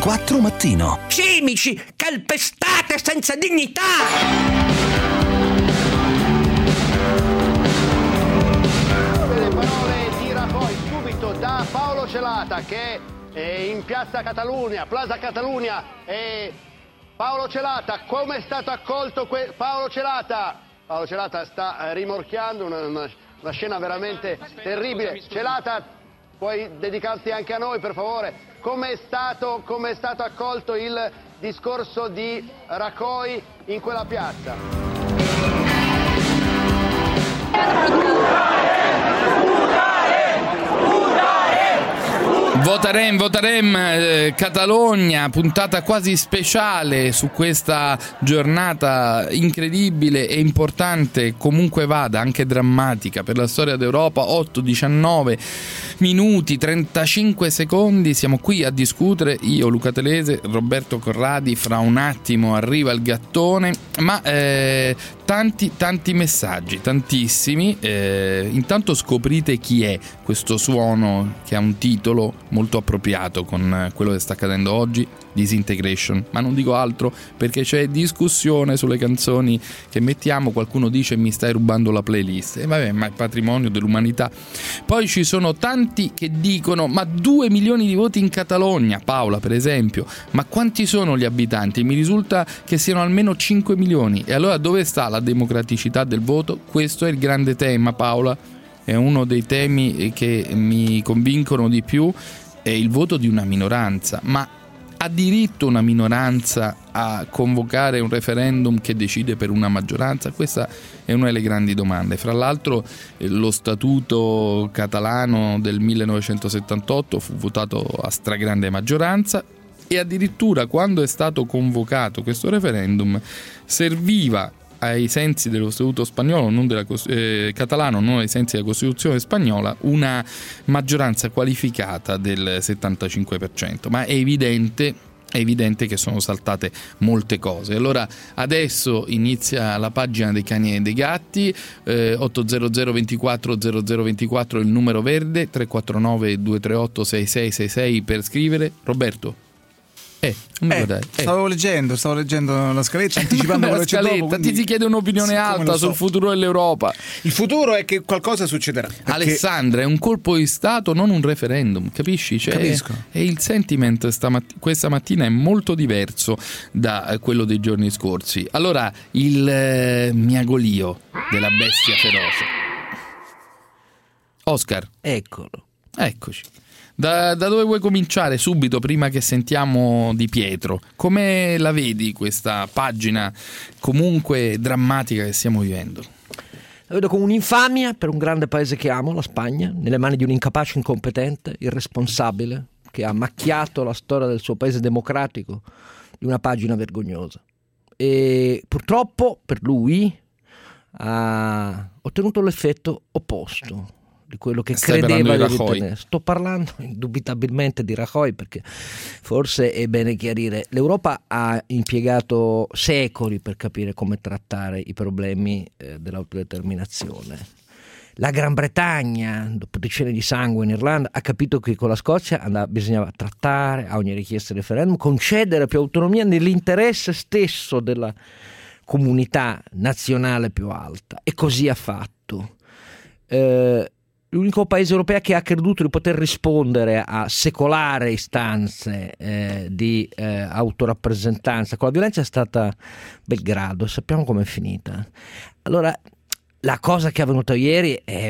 24 mattino. Cinici, calpestate senza dignità! Le parole di Rajoy subito da Paolo Celata, che è in piazza Catalunya, Plaza Catalunya. Paolo Celata, come è stato accolto Paolo Celata sta rimorchiando, una scena veramente terribile. Celata, puoi dedicarti anche a noi, per favore? Come è stato accolto il discorso di Rajoy in quella piazza? Votarem, Catalogna, puntata quasi speciale su questa giornata incredibile e importante, comunque vada, anche drammatica per la storia d'Europa. 8-19 minuti, 35 secondi, siamo qui a discutere, io, Luca Telese, Roberto Corradi, fra un attimo arriva il gattone, ma tanti messaggi, tantissimi. Intanto scoprite chi è questo suono che ha un titolo molto appropriato con quello che sta accadendo oggi, Disintegration, ma non dico altro perché c'è discussione sulle canzoni che mettiamo. Qualcuno dice mi stai rubando la playlist, e vabbè, ma è patrimonio dell'umanità. Poi ci sono tanti che dicono ma 2 milioni di voti in Catalogna, Paola per esempio, ma quanti sono gli abitanti? Mi risulta che siano almeno 5 milioni, e allora dove sta la democraticità del voto? Questo è il grande tema, Paola, è uno dei temi che mi convincono di più. È il voto di una minoranza, ma ha diritto una minoranza a convocare un referendum che decide per una maggioranza? Questa è una delle grandi domande. Fra l'altro lo statuto catalano del 1978 fu votato a stragrande maggioranza, e addirittura quando è stato convocato questo referendum serviva, ai sensi dello statuto spagnolo, non catalano, non ai sensi della Costituzione spagnola, una maggioranza qualificata del 75%, ma è evidente che sono saltate molte cose. Allora adesso inizia la pagina dei cani e dei gatti. 800 24 0024 il numero verde, 349 238 6666 per scrivere. Roberto, stavo leggendo la scaletta, anticipando quello che c'è dopo, quindi... Ti si chiede un'opinione alta sul futuro dell'Europa. Il futuro è che qualcosa succederà, perché... Alessandra, è un colpo di Stato, non un referendum, capisci? Capisco. E il sentiment questa mattina è molto diverso da quello dei giorni scorsi. Allora, il miagolio della bestia feroce. Oscar, eccoci. Da dove vuoi cominciare subito, prima che sentiamo Di Pietro? Come la vedi questa pagina comunque drammatica che stiamo vivendo? La vedo come un'infamia per un grande paese che amo, la Spagna, nelle mani di un incapace, incompetente, irresponsabile, che ha macchiato la storia del suo paese democratico di una pagina vergognosa. E purtroppo per lui ha ottenuto l'effetto opposto di quello che credeva di ottenere. Sto parlando indubitabilmente di Rajoy, perché forse è bene chiarire, l'Europa ha impiegato secoli per capire come trattare i problemi dell'autodeterminazione. La Gran Bretagna, dopo decenni di sangue in Irlanda, ha capito che con la Scozia bisognava trattare a ogni richiesta di referendum, concedere più autonomia nell'interesse stesso della comunità nazionale più alta, e così ha fatto. L'unico paese europeo che ha creduto di poter rispondere a secolari istanze di autorappresentanza con la violenza è stata Belgrado. Sappiamo com'è finita. Allora, la cosa che è avvenuta ieri è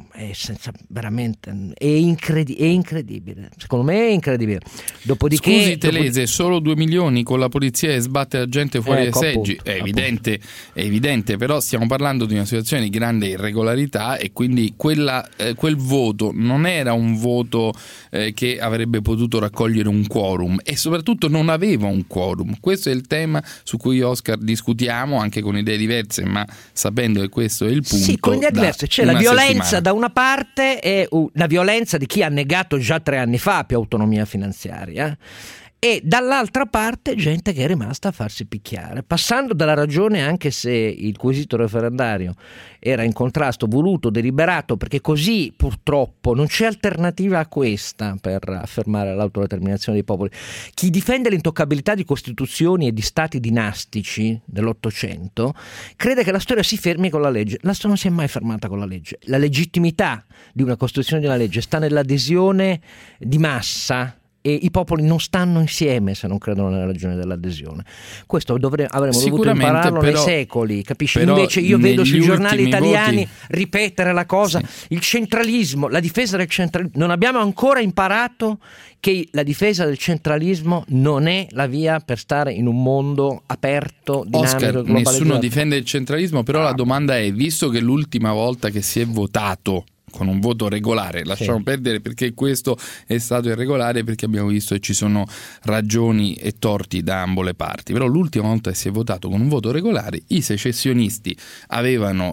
incredibile. Secondo me è incredibile. Dopodiché, scusi Telese, solo 2 milioni con la polizia e sbatte la gente fuori dai seggi. Appunto, è evidente, però stiamo parlando di una situazione di grande irregolarità, e quindi quel voto non era un voto che avrebbe potuto raccogliere un quorum, e soprattutto non aveva un quorum. Questo è il tema su cui, Oscar, discutiamo, anche con idee diverse, ma sapendo che questo è il punto. Sì, con idee diverse. C'è la violenza da una parte, e la violenza di chi ha negato già 3 anni fa più autonomia finanziaria, e dall'altra parte gente che è rimasta a farsi picchiare, passando dalla ragione, anche se il quesito referendario era in contrasto voluto, deliberato, perché così purtroppo non c'è alternativa a questa per affermare l'autodeterminazione dei popoli. Chi difende l'intoccabilità di costituzioni e di stati dinastici dell'Ottocento crede che la storia si fermi con la legge. La storia non si è mai fermata con la legge. La legittimità di una costituzione, di una legge, sta nell'adesione di massa, e i popoli non stanno insieme se non credono nella ragione dell'adesione. Questo avremmo dovuto impararlo nei secoli, capisci? Invece io vedo sui giornali italiani ripetere la cosa, il centralismo, la difesa del centralismo. Non abbiamo ancora imparato che la difesa del centralismo non è la via per stare in un mondo aperto, dinamico, Oscar, globalizzato. nessuno difende il centralismo, però la domanda è, visto che l'ultima volta che si è votato con un voto regolare, lasciamo perdere perché questo è stato irregolare, perché abbiamo visto che ci sono ragioni e torti da ambo le parti, però l'ultima volta che si è votato con un voto regolare i secessionisti avevano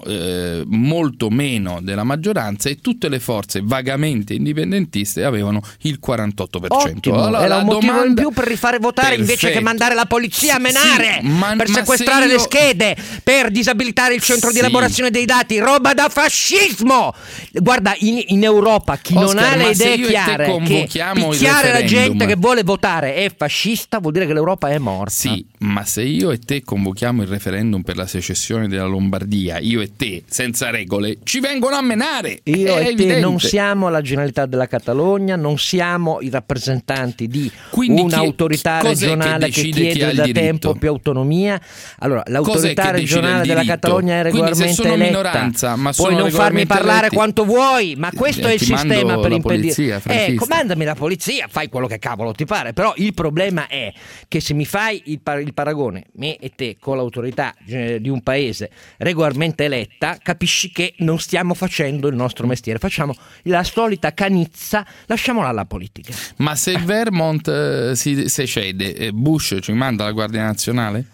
molto meno della maggioranza e tutte le forze vagamente indipendentiste avevano il 48%. Ottimo, allora, era un motivo domanda... in più per rifare votare invece che mandare la polizia a menare, per sequestrare le schede, per disabilitare il centro di elaborazione dei dati, roba da fascismo. Guarda, in Europa chi Oscar, non ha le idee chiare che picchiare la gente che vuole votare è fascista, vuol dire che l'Europa è morta. Sì, ma se io e te convochiamo il referendum per la secessione della Lombardia, io e te, senza regole, ci vengono a menare. Io è e evidente. te non siamo la Generalità della Catalogna, non siamo i rappresentanti di un'autorità regionale che chiede da tempo più autonomia. Allora, l'autorità regionale della Catalogna è regolarmente eletta. Minoranza, ma puoi non farmi parlare quanto vuoi, ma questo è il sistema per impedire. Comandami la polizia, fai quello che cavolo ti pare, però il problema è che se mi fai il paragone, me e te, con l'autorità di un paese regolarmente eletta, capisci che non stiamo facendo il nostro mestiere, facciamo la solita canizza, lasciamola alla politica. Ma se il Vermont si cede, Bush ci manda la Guardia Nazionale?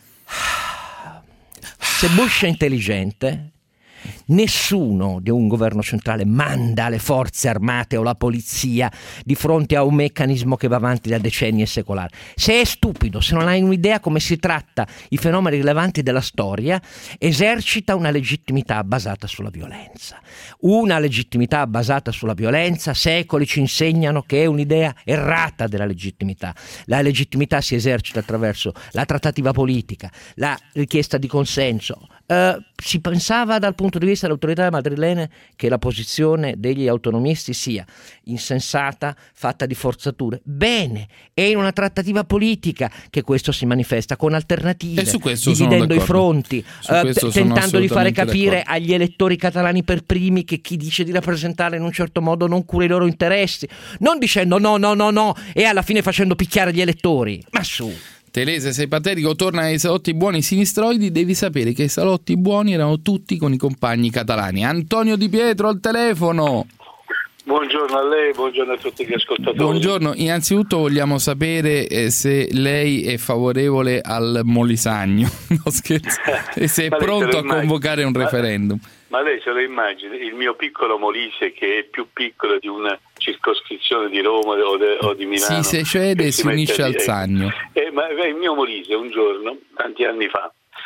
Se Bush è intelligente, nessuno di un governo centrale manda le forze armate o la polizia di fronte a un meccanismo che va avanti da decenni e secolari. Se è stupido, se non hai un'idea come si tratta i fenomeni rilevanti della storia, esercita una legittimità basata sulla violenza. Una legittimità basata sulla violenza, secoli ci insegnano che è un'idea errata della legittimità. La legittimità si esercita attraverso la trattativa politica, la richiesta di consenso. Si pensava dal punto di vista delle autorità madrilene che la posizione degli autonomisti sia insensata, fatta di forzature. Bene, è in una trattativa politica che questo si manifesta con alternative, dividendo i fronti, tentando di fare capire agli elettori catalani per primi che chi dice di rappresentare in un certo modo non cura i loro interessi, non dicendo no e alla fine facendo picchiare gli elettori. Ma su! Telese, sei paterico, torna ai salotti buoni sinistroidi, devi sapere che i salotti buoni erano tutti con i compagni catalani. Antonio Di Pietro al telefono. Buongiorno a lei, buongiorno a tutti gli ascoltatori. Buongiorno, innanzitutto vogliamo sapere se lei è favorevole al Molisagno, no, scherzo, e se è pronto a convocare un referendum. Ma lei se lo immagina, il mio piccolo Molise che è più piccolo di una circoscrizione di Roma o di Milano. Si cede e si unisce al Sannio. Ma il mio Molise un giorno, tanti anni fa,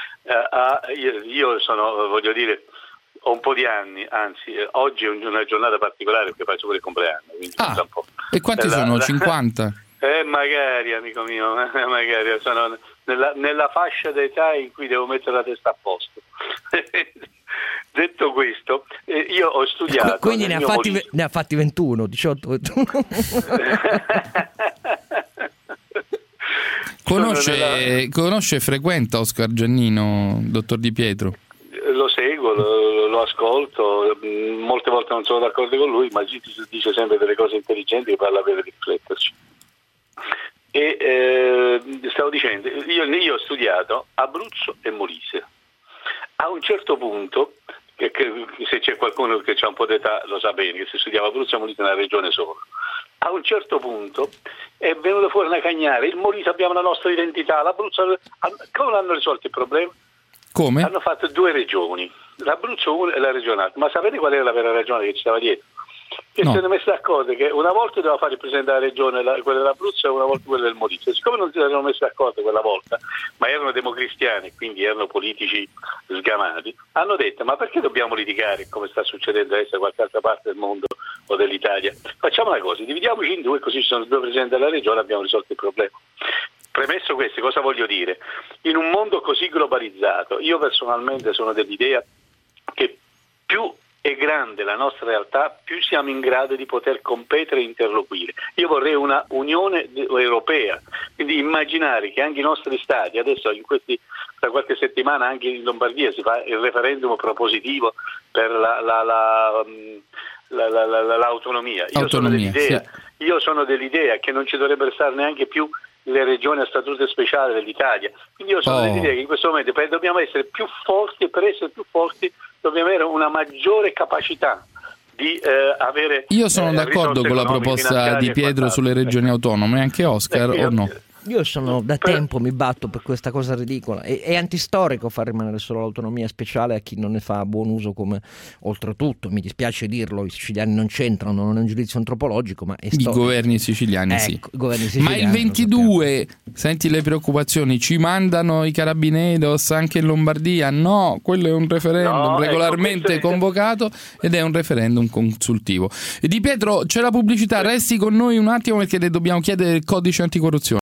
io sono, voglio dire, ho un po' di anni, anzi oggi è una giornata particolare perché faccio pure il compleanno. Un po'. E quanti sono? 50? Magari, amico mio, magari sono nella fascia d'età in cui devo mettere la testa a posto. Detto questo, io ho studiato. Quindi ne ha fatti 21, 18, 21. Conosce e frequenta Oscar Giannino, dottor Di Pietro? Lo seguo, lo ascolto, molte volte non sono d'accordo con lui, ma dice sempre delle cose intelligenti che parla per rifletterci. E stavo dicendo, io ho studiato Abruzzo e Molise. A un certo punto, che se c'è qualcuno che ha un po' d'età lo sa bene, che si studiava Abruzzo e Molise nella regione solo. A un certo punto è venuto fuori una cagnare, il Molise abbiamo la nostra identità, l'Abruzzo, come l'hanno risolto il problema? Come? Hanno fatto due regioni, l'Abruzzo 1 e la regione alta. Ma sapete qual era la vera ragione che ci stava dietro? che No. si erano messi d'accordo che una volta doveva fare il presidente della regione, quella dell'Abruzzo, e una volta quella del Molise. Siccome non si erano messi d'accordo quella volta, ma erano democristiani, quindi erano politici sgamati, hanno detto: ma perché dobbiamo litigare, come sta succedendo adesso da qualche altra parte del mondo o dell'Italia? Facciamo una cosa, dividiamoci in due, così ci sono due presidenti della regione, abbiamo risolto il problema. Premesso questo, cosa voglio dire? In un mondo così globalizzato, io personalmente sono dell'idea che più è grande la nostra realtà, più siamo in grado di poter competere e interloquire. Io vorrei una Unione europea, quindi immaginare che anche i nostri stati, adesso tra qualche settimana anche in Lombardia si fa il referendum propositivo per l'autonomia. Io sono dell'idea che non ci dovrebbero stare neanche più le regioni a statuto speciale dell'Italia. Quindi io sono dell'idea che in questo momento dobbiamo essere più forti, e per essere più forti dobbiamo avere una maggiore capacità di avere. Io sono d'accordo con la proposta di Pietro sulle regioni autonome, anche Oscar, o no? Io sono da tempo mi batto per questa cosa ridicola. È antistorico far rimanere solo l'autonomia speciale a chi non ne fa buon uso, come oltretutto, mi dispiace dirlo, i siciliani non c'entrano, non è un giudizio antropologico, ma è storico. I governi siciliani sì. I governi siciliani, ma il 22, senti le preoccupazioni, ci mandano i Carabineros anche in Lombardia? No, quello è un referendum regolarmente convocato ed è un referendum consultivo. E Di Pietro, c'è la pubblicità, resti con noi un attimo perché le dobbiamo chiedere il codice anticorruzione.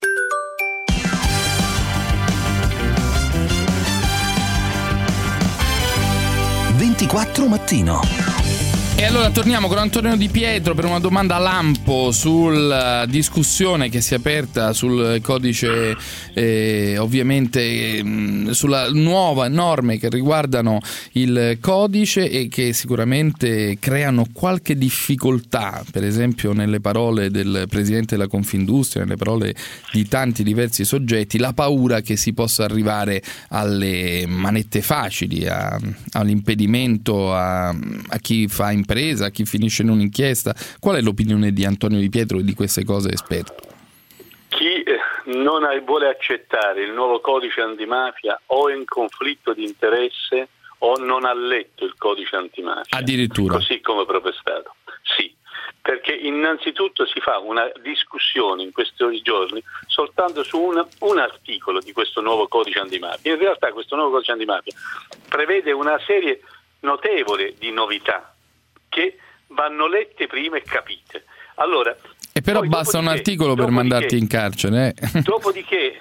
24 Mattino. E allora torniamo con Antonio Di Pietro per una domanda lampo sulla discussione che si è aperta sul codice, ovviamente sulla nuova norme che riguardano il codice e che sicuramente creano qualche difficoltà, per esempio nelle parole del presidente della Confindustria, nelle parole di tanti diversi soggetti, la paura che si possa arrivare alle manette facili, all'impedimento a chi fa impresa, a chi finisce in un'inchiesta. Qual è l'opinione di Antonio Di Pietro e di queste cose esperto? Chi non vuole accettare il nuovo codice antimafia o è in conflitto di interesse o non ha letto il codice antimafia. Addirittura. Così come protestato. Sì, perché innanzitutto si fa una discussione in questi giorni soltanto su un articolo di questo nuovo codice antimafia. In realtà questo nuovo codice antimafia prevede una serie notevole di novità che vanno lette prima e capite. Allora, e però basta un articolo per mandarti in carcere. Dopodiché,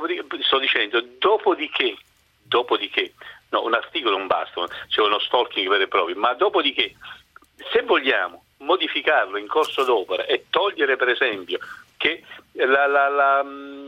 no, un articolo non basta, c'è uno stalking vero e proprio, ma dopodiché, se vogliamo modificarlo in corso d'opera e togliere per esempio che la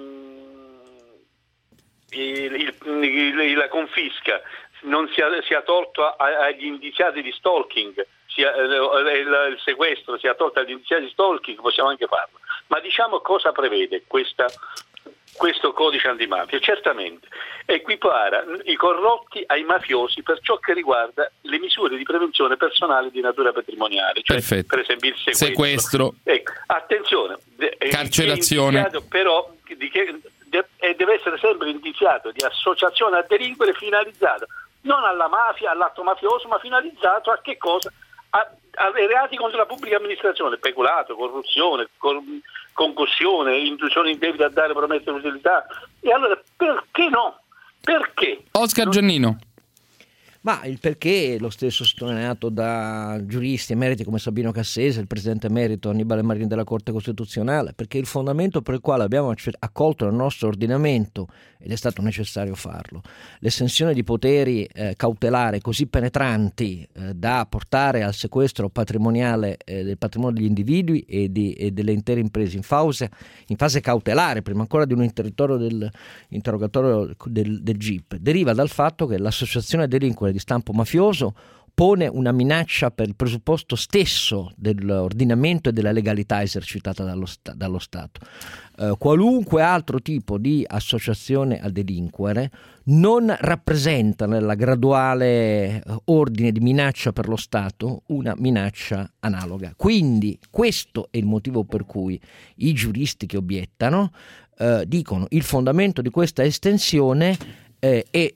confisca non sia tolto agli indiziati di stalking, il sequestro sia tolto agli indiziati di stalking, possiamo anche farlo. Ma diciamo cosa prevede questo codice antimafia? Certamente equipara i corrotti ai mafiosi per ciò che riguarda le misure di prevenzione personale di natura patrimoniale, cioè perfetto. Per esempio il sequestro. Ecco, attenzione, carcerazione. Però deve essere sempre indiziato di associazione a delinquere finalizzato non alla mafia, all'atto mafioso, ma finalizzato a che cosa? Ai reati contro la pubblica amministrazione, peculato, corruzione, concussione, induzione indebita a dare promesse di utilità. E allora perché no? Perché? Oscar Giannino. Ma il perché è lo stesso sottolineato da giuristi emeriti come Sabino Cassese, il presidente emerito Annibale Marini della Corte Costituzionale, perché il fondamento per il quale abbiamo accolto nel nostro ordinamento, ed è stato necessario farlo, l'estensione di poteri cautelari così penetranti da portare al sequestro patrimoniale del patrimonio degli individui e delle intere imprese in fase cautelare, prima ancora di un interrogatorio del GIP, deriva dal fatto che l'associazione a delinquere di stampo mafioso pone una minaccia per il presupposto stesso dell'ordinamento e della legalità esercitata dallo Stato. Qualunque altro tipo di associazione a delinquere non rappresenta nella graduale ordine di minaccia per lo Stato una minaccia analoga. Quindi questo è il motivo per cui i giuristi che obiettano dicono il fondamento di questa estensione è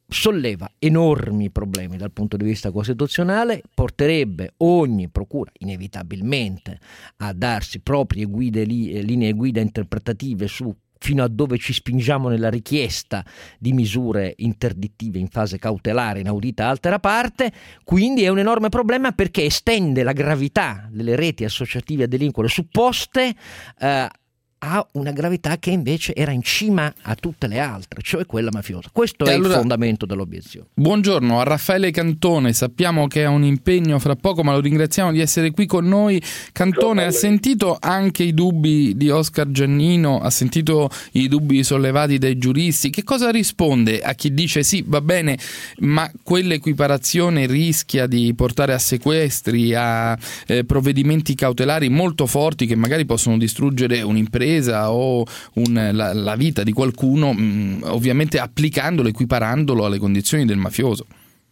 solleva enormi problemi dal punto di vista costituzionale, porterebbe ogni procura inevitabilmente a darsi proprie linee guida interpretative su fino a dove ci spingiamo nella richiesta di misure interdittive in fase cautelare inaudita altera parte. Quindi è un enorme problema, perché estende la gravità delle reti associative a delinquere supposte ha una gravità che invece era in cima a tutte le altre, cioè quella mafiosa. Questo è il fondamento dell'obiezione. Buongiorno a Raffaele Cantone, sappiamo che ha un impegno fra poco, ma lo ringraziamo di essere qui con noi. Cantone, ha sentito anche i dubbi di Oscar Giannino, ha sentito i dubbi sollevati dai giuristi. Che cosa risponde a chi dice sì, va bene, ma quell'equiparazione rischia di portare a sequestri, a provvedimenti cautelari molto forti che magari possono distruggere un'impresa o la vita di qualcuno, ovviamente applicandolo, equiparandolo alle condizioni del mafioso?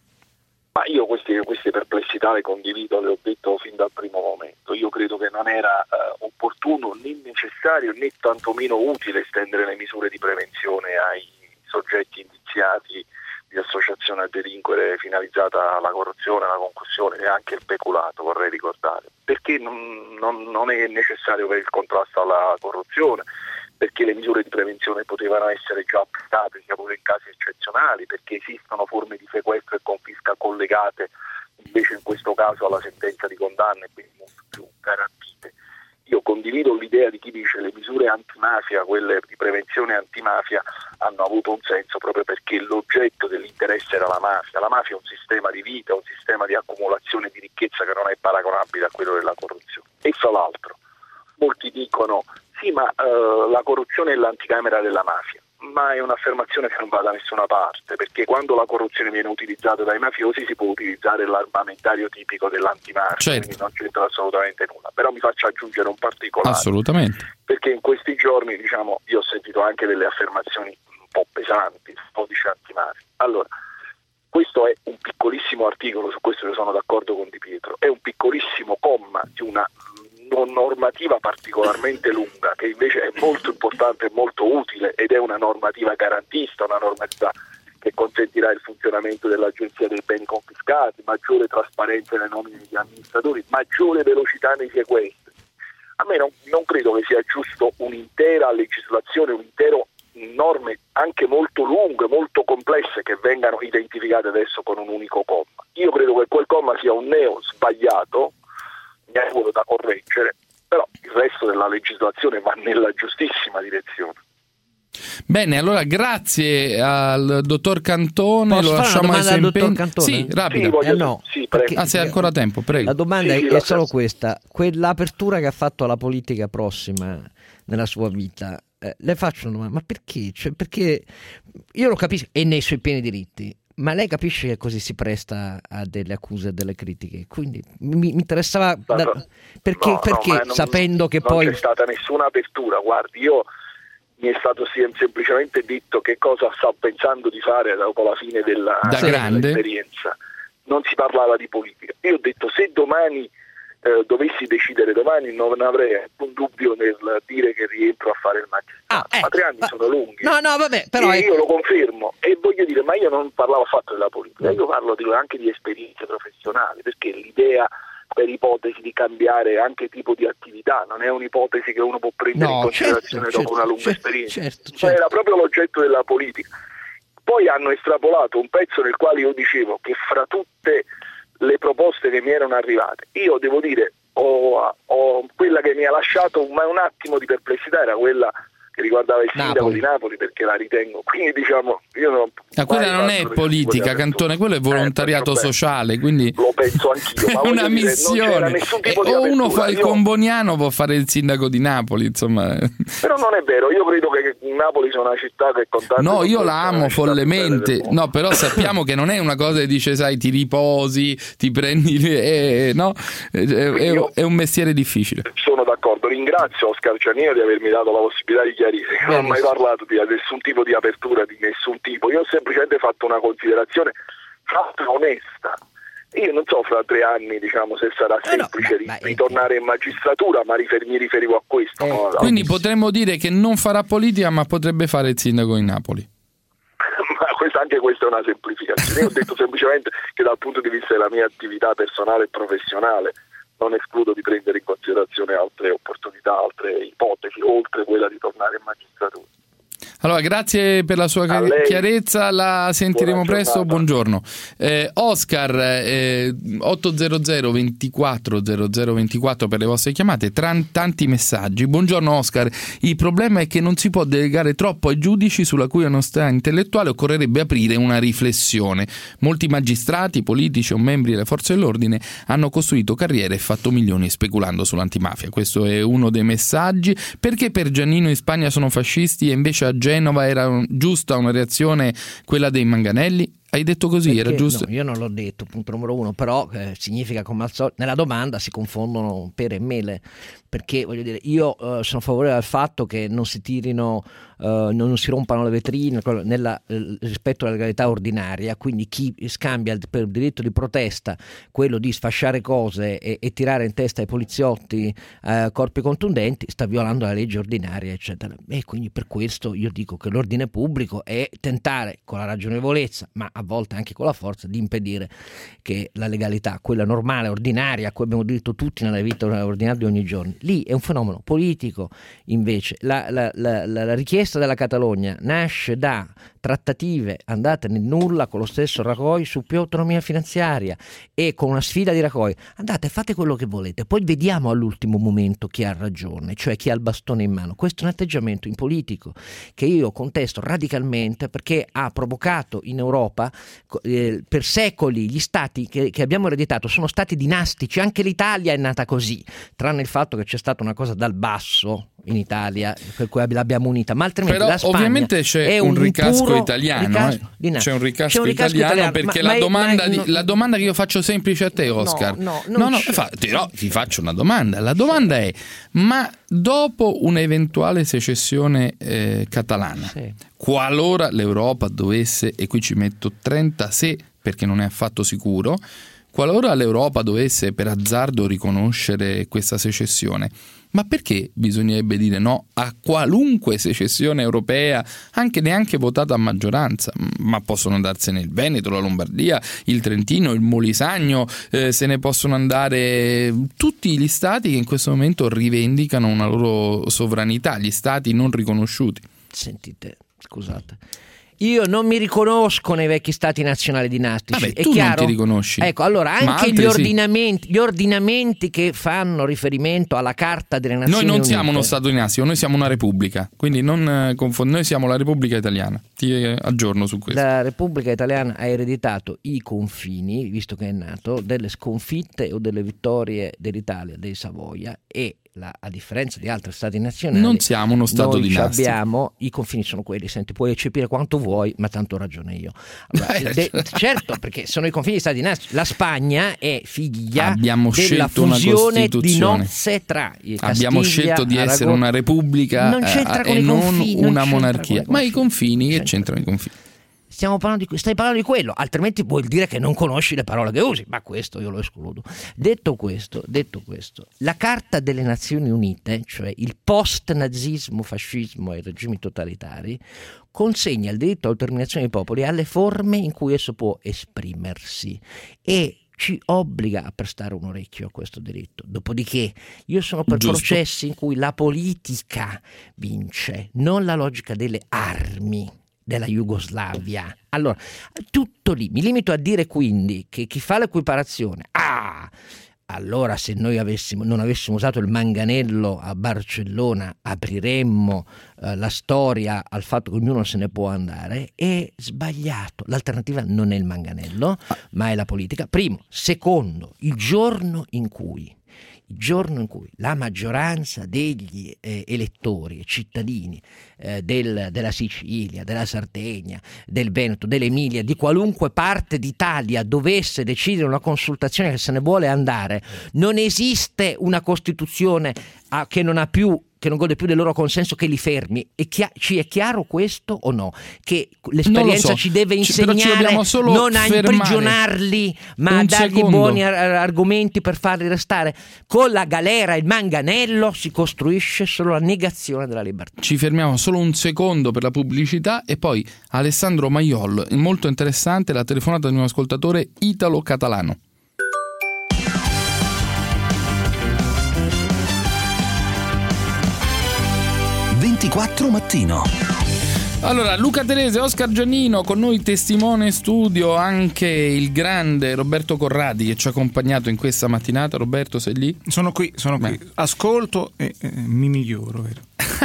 Ma io queste perplessità le condivido, le ho detto fin dal primo momento. Io credo che non era opportuno né necessario né tantomeno utile estendere le misure di prevenzione ai soggetti indiziati di associazione a delinquere finalizzata alla corruzione, alla concussione e anche il peculato, vorrei ricordare, perché non è necessario per il contrasto alla corruzione, perché le misure di prevenzione potevano essere già applicate sia pure in casi eccezionali, perché esistono forme di sequestro e confisca collegate invece in questo caso alla sentenza di condanna e quindi molto più garantite. Io condivido l'idea di chi dice le misure antimafia, quelle di prevenzione antimafia, hanno avuto un senso proprio perché l'oggetto dell'interesse era la mafia. La mafia è un sistema di vita, un sistema di accumulazione di ricchezza che non è paragonabile a quello della corruzione. E fra l'altro, molti dicono sì, ma la corruzione è l'anticamera della mafia. Ma è un'affermazione che non va da nessuna parte, perché quando la corruzione viene utilizzata dai mafiosi si può utilizzare l'armamentario tipico dell'antimafia, certo. Quindi non c'entra assolutamente nulla. Però mi faccio aggiungere un particolare. Assolutamente. Perché in questi giorni, io ho sentito anche delle affermazioni un po' pesanti, codice antimafia. Allora, questo è un piccolissimo articolo, su questo io sono d'accordo con Di Pietro, è un piccolissimo comma di una normativa particolarmente lunga che invece è molto importante e molto utile, ed è una normativa garantista, una normativa che consentirà il funzionamento dell'Agenzia dei beni confiscati, maggiore trasparenza nelle nomine degli amministratori, maggiore velocità nei sequestri. A me non credo che sia giusto un'intera legislazione, norme anche molto lunghe, molto complesse, che vengano identificate adesso con un unico comma. Io credo che quel comma sia un neo sbagliato, mi auguro da correggere, però il resto della legislazione va nella giustissima direzione. Bene, allora grazie al dottor Cantone. Posso lo fare lasciamo una domanda al dottor Cantone? Sì, rapida. No, sì, prego. Se hai ancora tempo, prego. La domanda Sì, è solo questa: quell'apertura che ha fatto alla politica prossima nella sua vita, le faccio una domanda: ma perché? Cioè, perché io lo capisco, è nei suoi pieni diritti, ma lei capisce che così si presta a delle accuse e delle critiche? Quindi mi interessava perché sapendo che poi non c'è stata nessuna apertura. Guardi, mi è stato semplicemente detto che cosa sta pensando di fare dopo la fine dell'esperienza. Non si parlava di politica. Io ho detto, se domani dovessi decidere domani, non avrei alcun dubbio nel dire che rientro a fare il magistrato. Ma 3 anni sono lunghi. No, vabbè, però io lo confermo, e voglio dire, ma io non parlavo affatto della politica, io parlo anche di esperienze professionali, perché l'idea, per ipotesi, di cambiare anche tipo di attività non è un'ipotesi che uno può prendere in considerazione dopo una lunga esperienza. Certo. Era proprio l'oggetto della politica. Poi hanno estrapolato un pezzo nel quale io dicevo che fra tutte le proposte che mi erano arrivate, io devo dire, quella che mi ha lasciato un attimo di perplessità era quella che riguardava il sindaco di Napoli, perché la ritengo, quindi io non... quella non è politica, Cantone, quello è volontariato sociale, quindi lo penso anch'io, ma è una missione, o uno fa il comboniano, può fare il sindaco di Napoli, insomma. Però non è vero, io credo che Napoli sia una città che con tante... No, io la amo follemente, no, però sappiamo che non è una cosa che dice, sai, ti riposi, ti prendi, no, è un mestiere difficile. Sono d'accordo, ringrazio Oscar Giannino di avermi dato la possibilità di chiarire. Non ho mai parlato di nessun tipo di apertura, di nessun tipo. Io ho semplicemente fatto una considerazione fatta onesta. Io non so fra 3 anni, se sarà semplice ritornare in magistratura, ma mi riferivo a questo. Quindi potremmo dire che non farà politica, ma potrebbe fare il sindaco di Napoli. Ma questa anche questa è una semplificazione. Io ho detto semplicemente che dal punto di vista della mia attività personale e professionale non escludo di prendere in considerazione altre opportunità, altre ipotesi, oltre quella di tornare in magistratura. Allora, grazie per la sua chiarezza, la sentiremo presto, buongiorno. Oscar, 800 24 0024 per le vostre chiamate, tanti messaggi. Buongiorno Oscar, il problema è che non si può delegare troppo ai giudici sulla cui onestà intellettuale occorrerebbe aprire una riflessione. Molti magistrati, politici o membri delle forze dell'ordine hanno costruito carriere e fatto milioni speculando sull'antimafia. Questo è uno dei messaggi. Perché per Giannino in Spagna sono fascisti e invece a Genova era giusta una reazione quella dei Manganelli? Hai detto così, perché era giusto? No, io non l'ho detto, punto numero uno, però significa come al solito, nella domanda si confondono pere e mele, perché voglio dire, io sono favorevole al fatto che non si tirino, non si rompano le vetrine rispetto alla legalità ordinaria, quindi chi scambia per il diritto di protesta quello di sfasciare cose e tirare in testa ai poliziotti corpi contundenti sta violando la legge ordinaria, eccetera. E quindi per questo io dico che l'ordine pubblico è tentare con la ragionevolezza, ma a volte anche con la forza, di impedire che la legalità, quella normale, ordinaria, a cui abbiamo diritto tutti nella vita ordinaria di ogni giorno, lì è un fenomeno politico. Invece la richiesta della Catalogna nasce da trattative andate nel nulla con lo stesso Rajoy su più autonomia finanziaria e con una sfida di Rajoy: andate, fate quello che volete, poi vediamo all'ultimo momento chi ha ragione, cioè chi ha il bastone in mano. Questo è un atteggiamento in politico che io contesto radicalmente, perché ha provocato in Europa per secoli gli stati che abbiamo ereditato sono stati dinastici. Anche l'Italia è nata così, tranne il fatto che c'è stata una cosa dal basso in Italia per cui l'abbiamo unita, ma altrimenti però la Spagna ovviamente c'è un ricasco italiano, c'è un ricasco italiano perché la domanda che io faccio semplice a te, Oscar, ti faccio una domanda. La domanda è: ma dopo un'eventuale secessione catalana, sì, qualora l'Europa dovesse, e qui ci metto 30 se perché non è affatto sicuro, qualora l'Europa dovesse per azzardo riconoscere questa secessione, ma perché bisognerebbe dire no a qualunque secessione europea, anche neanche votata a maggioranza? Ma possono andarsene il Veneto, la Lombardia, il Trentino, il Molisagno, se ne possono andare tutti gli stati che in questo momento rivendicano una loro sovranità, gli stati non riconosciuti. Sentite, scusate, io non mi riconosco nei vecchi stati nazionali dinastici. Vabbè, è tu chiaro? Non ti riconosci. Ecco, allora anche gli ordinamenti che fanno riferimento alla Carta delle Nazioni Unite. Noi non siamo uno stato dinastico, noi siamo una repubblica, quindi non noi siamo la Repubblica Italiana. Ti aggiorno su questo. La Repubblica Italiana ha ereditato i confini, visto che è nato, delle sconfitte o delle vittorie dell'Italia, dei Savoia, e a differenza di altri stati nazionali non siamo uno stato dinastico. Abbiamo, i confini sono quelli, senti, puoi eccepire quanto vuoi, ma tanto ho ragione io. Allora, certo, perché sono i confini di stati dinastici. La Spagna è figlia della fusione di nozze tra abbiamo scelto di essere una repubblica e non una monarchia. Ma i confini, che c'entrano i confini? Stai parlando di quello, altrimenti vuol dire che non conosci le parole che usi, ma questo io lo escludo. Detto questo, la Carta delle Nazioni Unite, cioè il post-nazismo, fascismo e regimi totalitari, consegna il diritto all'autodeterminazione dei popoli alle forme in cui esso può esprimersi e ci obbliga a prestare un orecchio a questo diritto. Dopodiché io sono per processi in cui la politica vince, non la logica delle armi della Jugoslavia. Allora, tutto lì. Mi limito a dire quindi che chi fa l'equiparazione, allora se noi non avessimo usato il manganello a Barcellona apriremmo la storia al fatto che ognuno se ne può andare, è sbagliato. L'alternativa non è il manganello, ma è la politica. Primo. Secondo, il giorno in cui la maggioranza degli elettori e cittadini della Sicilia, della Sardegna, del Veneto, dell'Emilia, di qualunque parte d'Italia dovesse decidere una consultazione che se ne vuole andare, non esiste una Costituzione che non ha più che non gode più del loro consenso che li fermi. Ci è chiaro questo o no? Che l'esperienza ci deve insegnare non a imprigionarli, ma a dargli buoni argomenti per farli restare. Con la galera e il manganello si costruisce solo la negazione della libertà. Ci fermiamo solo un secondo per la pubblicità e poi Alessandro Maiol, molto interessante la telefonata di un ascoltatore italo-catalano. Mattino. Allora, Luca Telese, Oscar Giannino, con noi testimone studio anche il grande Roberto Corradi che ci ha accompagnato in questa mattinata. Roberto, sei lì? Sono qui. Ascolto e mi miglioro, vero?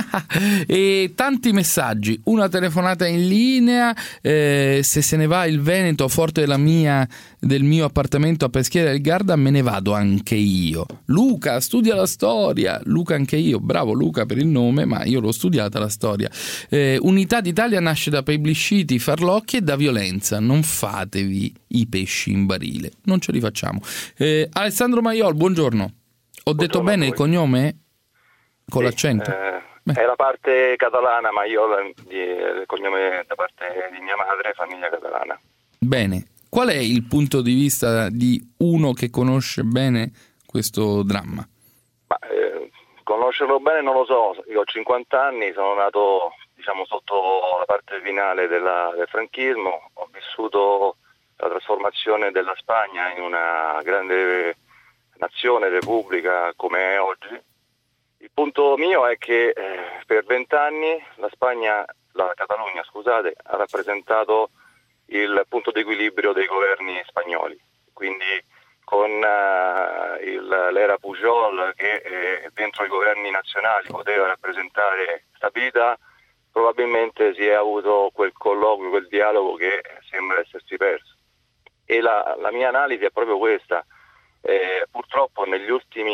E tanti messaggi, una telefonata in linea, se ne va il Veneto forte del mio appartamento a Peschiera del Garda, me ne vado anche io. Luca, studia la storia. Luca, anche io, bravo Luca per il nome, ma io l'ho studiata la storia. Unità d'Italia nasce da plebisciti, farlocchi e da violenza. Non fatevi i pesci in barile, non ce li facciamo. Alessandro Maiol, buongiorno. Ho detto bene il cognome? Con l'accento? È la parte catalana, ma io il cognome da parte di mia madre, famiglia catalana. Bene, qual è il punto di vista di uno che conosce bene questo dramma? Conoscerlo bene non lo so, io ho 50 anni, sono nato sotto la parte finale del franchismo, ho vissuto la trasformazione della Spagna in una grande nazione, repubblica come è oggi. Il punto mio è che per 20 anni la Catalogna, ha rappresentato il punto di equilibrio dei governi spagnoli. Quindi con l'era Pujol che dentro i governi nazionali poteva rappresentare stabilità, probabilmente si è avuto quel colloquio, quel dialogo che sembra essersi perso. E la mia analisi è proprio questa. Purtroppo negli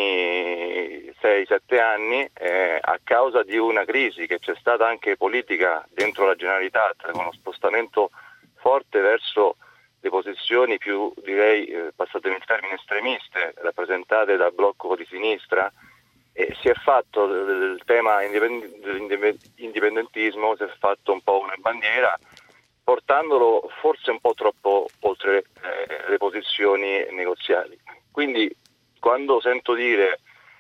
ultimi 6-7 anni, a causa di una crisi che c'è stata anche politica dentro la Generalitat, con uno spostamento forte verso le posizioni più, direi, passatemi il termine, estremiste, rappresentate dal blocco di sinistra, si è fatto del tema dell'indipendentismo, si è fatto un po' una bandiera, portandolo forse un po' troppo oltre le posizioni negoziali. Quindi quando sento dire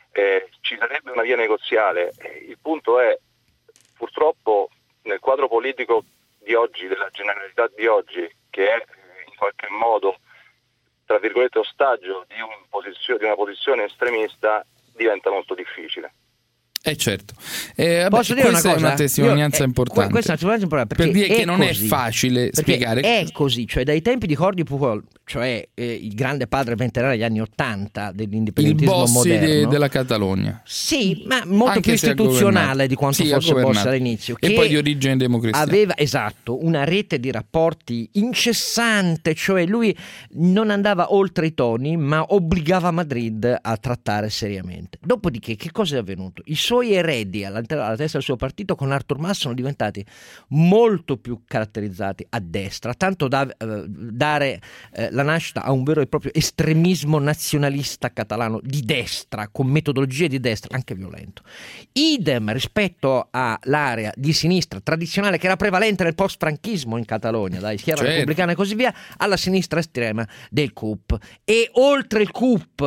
ci sarebbe una via negoziale, il punto è purtroppo nel quadro politico di oggi, della generalità di oggi, che è in qualche modo tra virgolette ostaggio di una posizione estremista, diventa molto difficile. Certo. Posso dire questa una cosa? È una testimonianza importante. Questa è una testimonianza importante per dire che non così, è facile spiegare. È così, cioè dai tempi di Jordi Pujol, cioè il grande padre veterano degli anni '80 dell'indipendentismo moderno. Il boss della Catalogna. Sì, ma molto più istituzionale di quanto fosse boss all'inizio. E poi di origine democristiana. Aveva, una rete di rapporti incessante, cioè lui non andava oltre i toni, ma obbligava Madrid a trattare seriamente. Dopodiché, che cosa è avvenuto? I suoi eredi alla testa del suo partito con Artur Mas sono diventati molto più caratterizzati a destra, tanto da dare la nascita a un vero e proprio estremismo nazionalista catalano di destra, con metodologie di destra, anche violento. Idem rispetto all'area di sinistra tradizionale che era prevalente nel post-franchismo in Catalogna, dai schiera repubblicana e così via, alla sinistra estrema del CUP. E oltre il CUP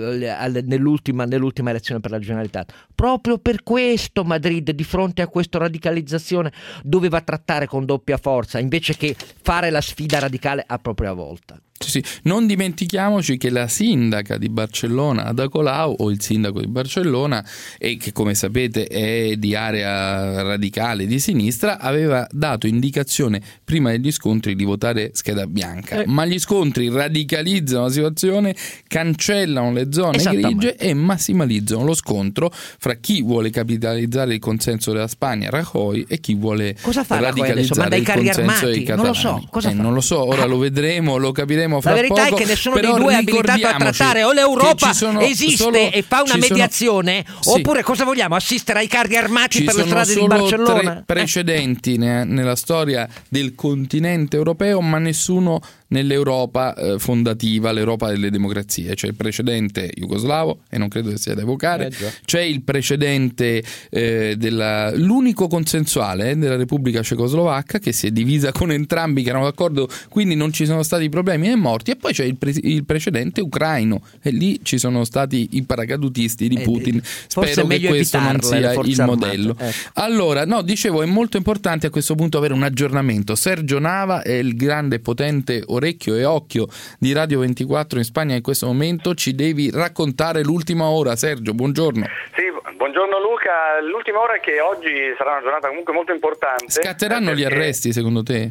nell'ultima elezione per la Generalitat, proprio per questo Madrid, di fronte a questa radicalizzazione, doveva trattare con doppia forza invece che fare la sfida radicale a propria volta. Sì. Non dimentichiamoci che la sindaca di Barcellona, Ada Colau, o il sindaco di Barcellona, e che come sapete è di area radicale di sinistra, aveva dato indicazione prima degli scontri di votare scheda bianca. Ma gli scontri radicalizzano la situazione, cancellano le zone grigie e massimalizzano lo scontro fra chi vuole capitalizzare il consenso della Spagna, Rajoy, e chi vuole radicalizzare il consenso dei catalani. Non lo so, ora lo vedremo, lo capiremo. La verità è che nessuno dei due è abilitato a trattare. O l'Europa esiste e fa una mediazione, oppure cosa vogliamo? Assistere ai carri armati per le strade di Barcellona? Ci sono 3 precedenti nella storia del continente europeo, ma nessuno nell'Europa fondativa, l'Europa delle democrazie. C'è il precedente jugoslavo, e non credo che sia da evocare, c'è il precedente l'unico consensuale della Repubblica Cecoslovacca, che si è divisa con entrambi, che erano d'accordo, quindi non ci sono stati problemi né morti, e poi c'è il precedente ucraino, e lì ci sono stati i paracadutisti di Putin. Spero che questo non sia il modello. Allora, no, dicevo, è molto importante a questo punto avere un aggiornamento. Sergio Nava è il grande potente orecchio e occhio di Radio 24 in Spagna in questo momento. Ci devi raccontare l'ultima ora. Sergio, buongiorno. Sì, buongiorno Luca. L'ultima ora è che oggi sarà una giornata comunque molto importante. Scatteranno gli arresti secondo te?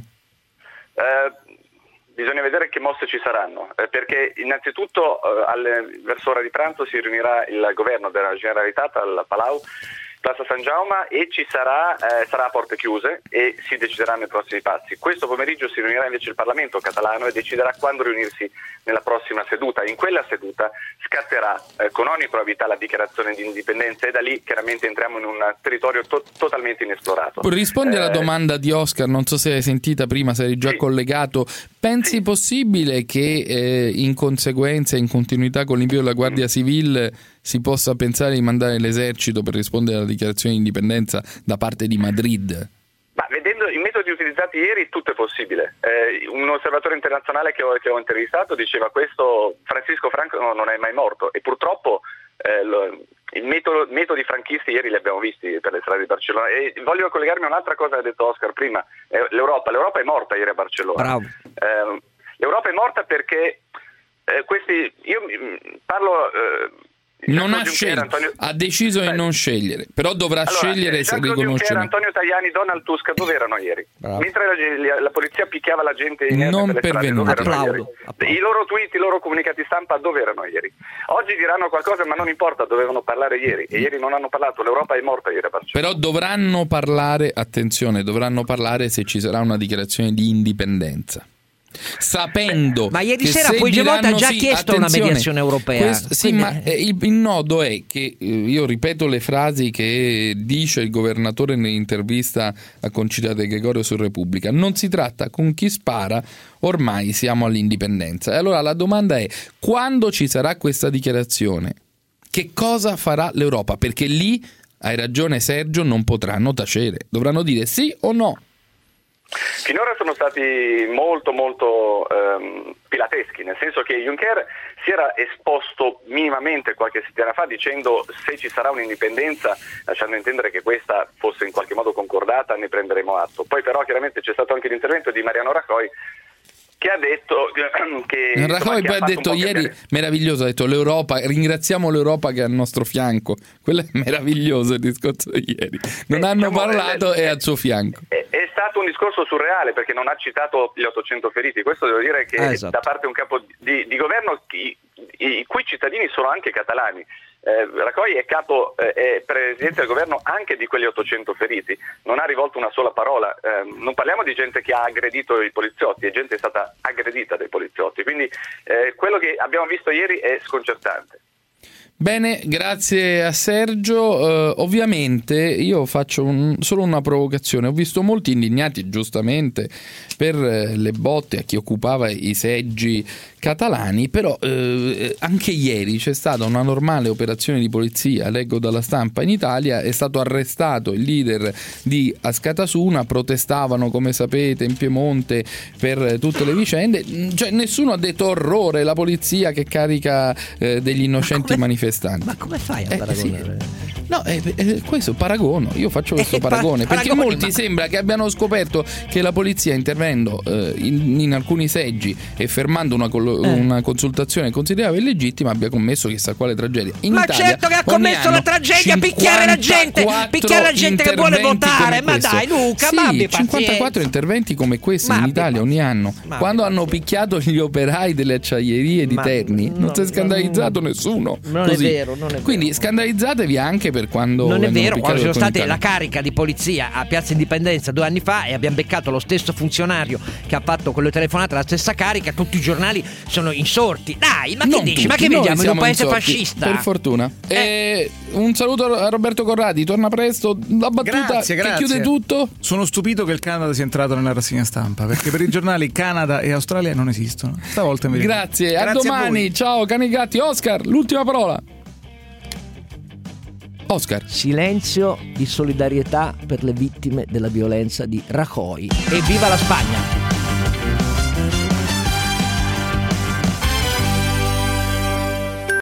Bisogna vedere che mosse ci saranno, perché innanzitutto verso ora di pranzo si riunirà il governo della Generalitat al Palau, Plaza San Jaume, e ci sarà a porte chiuse e si decideranno i prossimi passi. Questo pomeriggio si riunirà invece il Parlamento catalano e deciderà quando riunirsi nella prossima seduta. In quella seduta scatterà con ogni probabilità la dichiarazione di indipendenza, e da lì chiaramente entriamo in un territorio totalmente inesplorato. Rispondi alla domanda di Oscar, non so se hai sentita prima, se eri già collegato. Pensi possibile che in conseguenza, in continuità con l'invio della Guardia Civile, si possa pensare di mandare l'esercito per rispondere alla dichiarazione di indipendenza da parte di Madrid? Ma vedendo i metodi utilizzati ieri, tutto è possibile. Un osservatore internazionale che ho intervistato diceva questo: Francisco Franco non è mai morto, e purtroppo i metodi franchisti ieri li abbiamo visti per le strade di Barcellona. E voglio collegarmi a un'altra cosa che ha detto Oscar prima. L'Europa è morta ieri a Barcellona. Bravo. L'Europa è morta perché io parlo non ha scelto, ha deciso di non scegliere, però dovrà scegliere se riconoscere. Antonio Tajani, Donald Tusk, dove erano ieri? Bravo. Mentre la polizia picchiava la gente non per le strade, dove erano ieri? I loro tweet, i loro comunicati stampa, dove erano ieri? Oggi diranno qualcosa, ma non importa, dovevano parlare ieri, e ieri non hanno parlato. L'Europa è morta ieri a Barcellona. Però dovranno parlare, attenzione, dovranno parlare se ci sarà una dichiarazione di indipendenza. Sapendo ma ieri che sera Puigdemont ha già chiesto una mediazione europea. Ma il nodo è che io ripeto le frasi che dice il governatore nell'intervista a Concita De Gregorio su Repubblica: non si tratta con chi spara, ormai siamo all'indipendenza. E allora la domanda è: quando ci sarà questa dichiarazione, che cosa farà l'Europa? Perché lì, hai ragione Sergio, non potranno tacere, dovranno dire sì o no. Finora sono stati molto pilateschi, nel senso che Juncker si era esposto minimamente qualche settimana fa dicendo: se ci sarà un'indipendenza, lasciando intendere che questa fosse in qualche modo concordata, ne prenderemo atto. Poi però chiaramente c'è stato anche l'intervento di Mariano Rajoy, che ha detto che Rajoy poi ha detto ieri, meraviglioso, ha detto ringraziamo l'Europa che è al nostro fianco. Quello è meraviglioso il discorso di ieri. Non hanno parlato, è al suo fianco. È stato un discorso surreale, perché non ha citato gli 800 feriti. Questo devo dire che esatto. Da parte un capo di governo i cui cittadini sono anche catalani. Rajoy è presidente del governo anche di quegli 800 feriti, non ha rivolto una sola parola. Non parliamo di gente che ha aggredito i poliziotti, è gente che è stata aggredita dai poliziotti, quindi quello che abbiamo visto ieri è sconcertante. Bene, grazie a Sergio. Ovviamente io faccio solo una provocazione. Ho visto molti indignati, giustamente, per le botte a chi occupava i seggi catalani, però anche ieri c'è stata una normale operazione di polizia, leggo dalla stampa in Italia, è stato arrestato il leader di Askatasuna, protestavano, come sapete, in Piemonte per tutte le vicende, cioè nessuno ha detto orrore, la polizia che carica degli innocenti manifestanti. Ma come fai a paragonare? Sì. No, questo paragono, io faccio questo paragone, perché molti sembra che abbiano scoperto che la polizia intervenendo in alcuni seggi e fermando una consultazione considerata illegittima abbia commesso chissà quale tragedia. In ma Italia, certo che ha commesso la tragedia, picchiare la gente che vuole votare, ma dai Luca, sì, ma abbi 54 interventi come questo in Italia ogni anno. Quando hanno picchiato gli operai delle acciaierie di Terni non si è scandalizzato nessuno. Non è vero. Quindi scandalizzatevi anche per per quando non è vengono vero, quando picchiati sono state alcuni la carica di polizia a Piazza Indipendenza 2 anni fa e abbiamo beccato lo stesso funzionario che ha fatto quelle telefonate alla stessa carica, tutti i giornali sono insorti. Dai, ma che Non dici? tutti, Ma che noi vediamo in un siamo paese insorti, fascista? per fortuna. Un saluto a Roberto Corradi, torna presto. La battuta Grazie. che chiude tutto. Sono stupito che il Canada sia entrato nella rassegna stampa, perché per i giornali Canada e Australia non esistono. Stavolta mi Grazie, a domani. Ciao cani gatti. Oscar, l'ultima parola. Oscar. Silenzio di solidarietà per le vittime della violenza di Rajoy. E viva la Spagna!